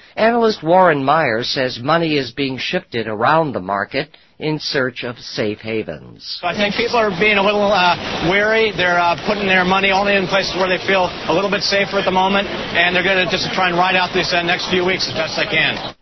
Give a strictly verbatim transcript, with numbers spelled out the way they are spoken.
Analyst Warren Myers says money is being shifted around the market in search of safe havens. I think people are being a little uh, wary. They're uh, putting their money only in places where they feel a little bit safer at the moment, and they're going to just try and ride out these uh, next few weeks as best they can.